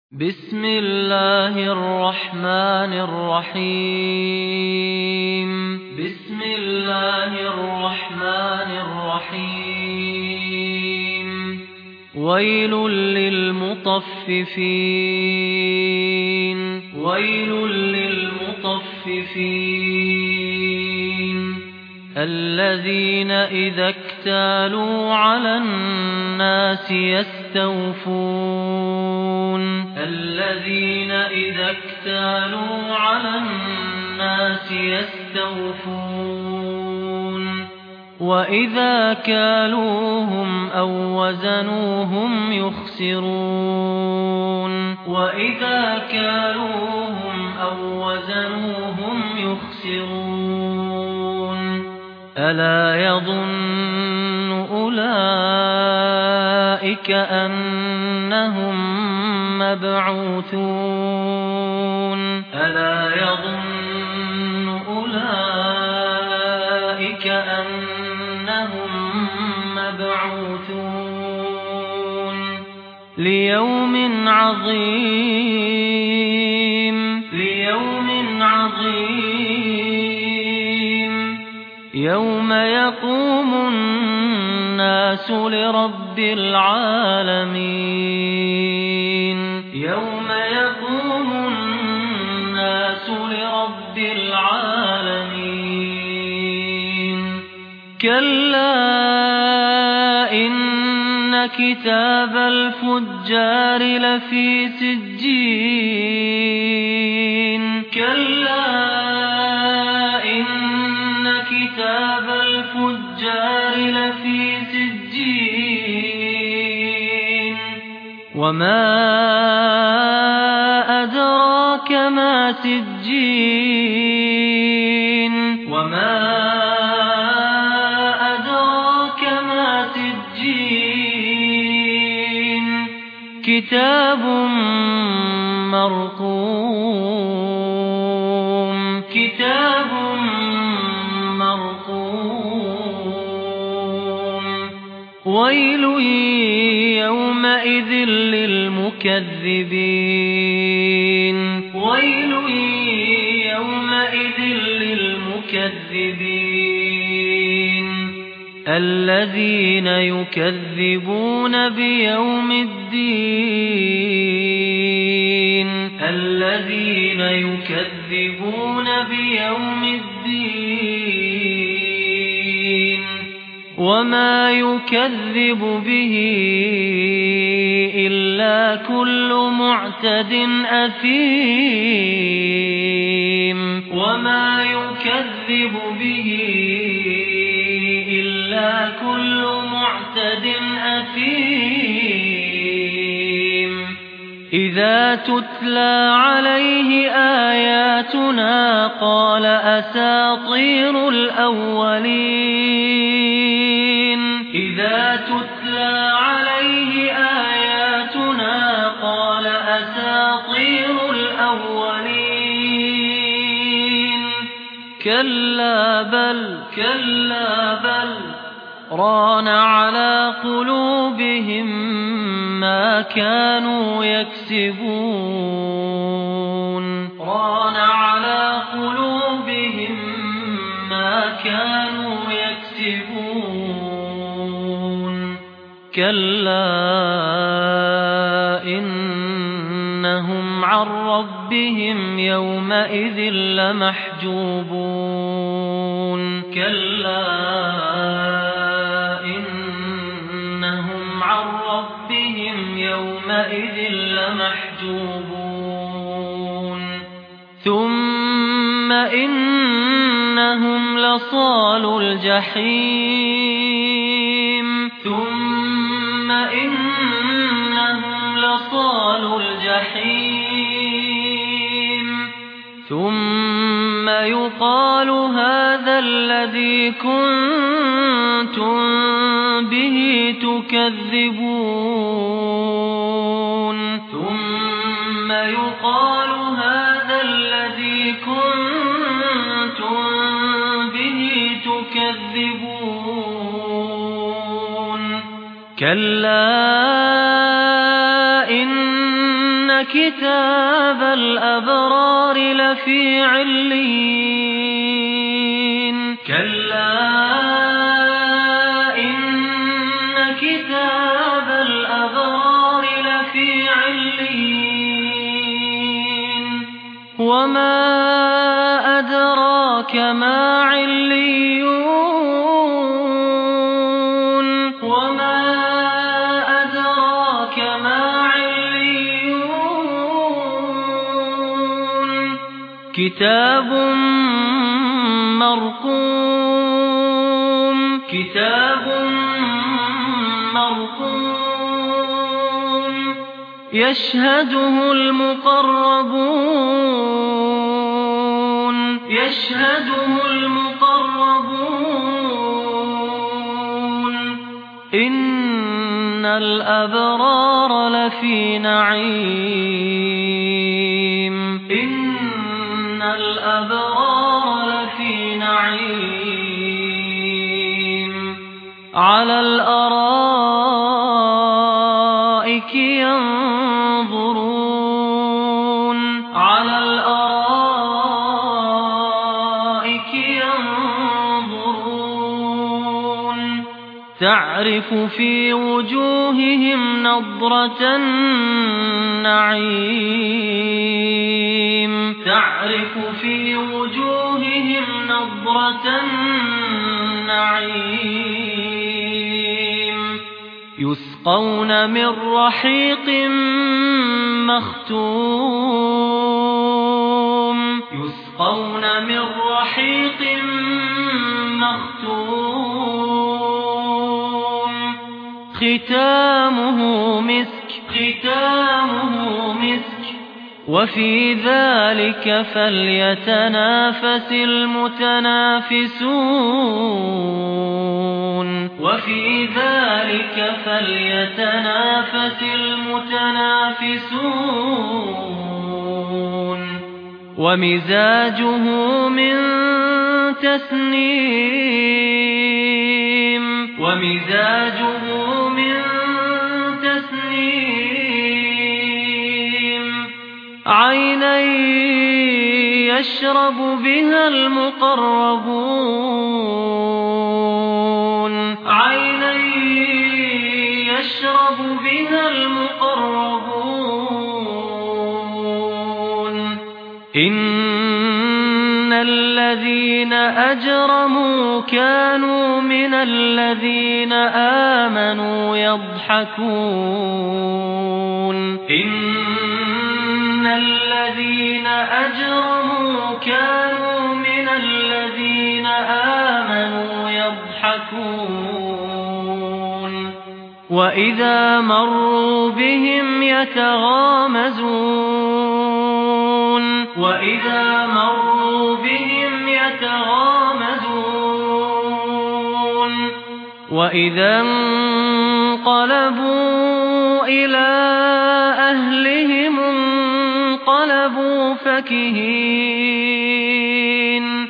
بسم الله الرحمن الرحيم بسم الله الرحمن الرحيم ويل للمطففين ويل للمطففين الذين إذا اكتالوا على الناس يستوفون الذين إذا اكتالوا على الناس يستوفون وإذا كالوهم أو وزنوهم يخسرون وإذا كالوهم أو وزنوهم يخسرون ألا يظن أولئك أنهم مبعوثون ألا يظن أولئك أنهم مبعوثون ليوم عظيم ليوم عظيم يوم يقوم الناس لرب العالمين يوم يقوم الناس لرب العالمين كلا إن كتاب الفجار لفي سجين كلا إن كتاب الفجار لفي سجين وما أدراك ما سجين وما أدراك ما سجين كتاب مرقوم كتاب مرقوم ويل يومئذ للمكذبين ويل يومئذ للمكذبين الذين يكذبون بيوم الدين الذين يكذبون بيوم الدين وما يكذب به إلا كل معتد أثيم وما يكذب به إلا كل معتد أثيم إذا تتلى عليه آياتنا قال أساطير الأولين إذا تتلى عليه آياتنا قال أساطير الأولين كلا بل ران على قلوبهم ما كانوا يكسبون ران على قلوبهم ما كانوا يكسبون كلا إنهم عن ربهم يومئذ لمحجوبون كلا إنهم عن ربهم يومئذ لمحجوبون ثم إنهم لصالو الجحيم ثم إنهم لصالو الجحيم ثم يقال هذا الذي كنتم به تكذبون ثم يقال هذا الذي كنتم به تكذبون كلا إن كتاب الأبرار لفي عليين كلا إن كتاب الأبرار لفي عليين وما أدراك ما عليون وما أدراك ما عليون كتاب مرقوم يشهده المقربون إن الأبرار لفي نعيم على الأرائك ينظرون تعرف في وجوههم نضرة النعيم يسقون من رحيق مختوم ختامه مسك وفي ذلك فليتنافس المتنافسون ومزاجه من تسنيم عينا يشرب بها المقربون إن الذين أجرموا كانوا من الذين آمنوا يضحكون وإذا مروا بهم يتغامزون وإذا انقلبوا إلى أهلهم انقلبوا فكهين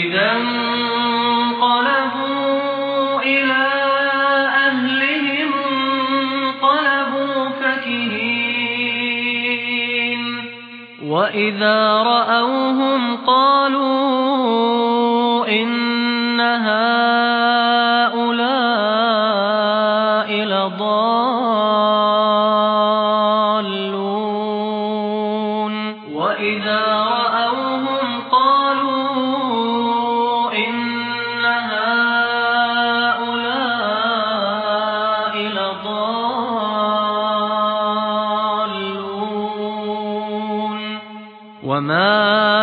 وإذا رأوهم قالوا إن هؤلاء لضالون وما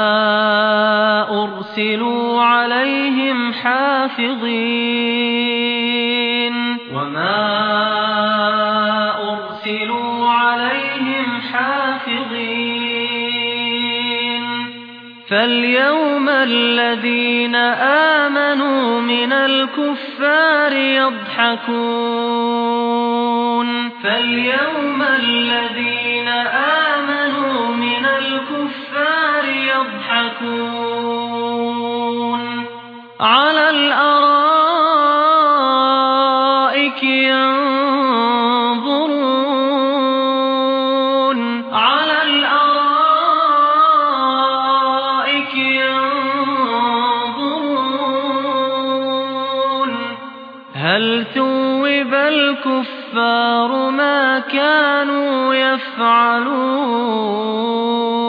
أرسلوا عليهم حافظين فاليوم الذين آمنوا من الكفار يضحكون على الأرائك ينظرون هل ثوب الكفار ما كانوا يفعلون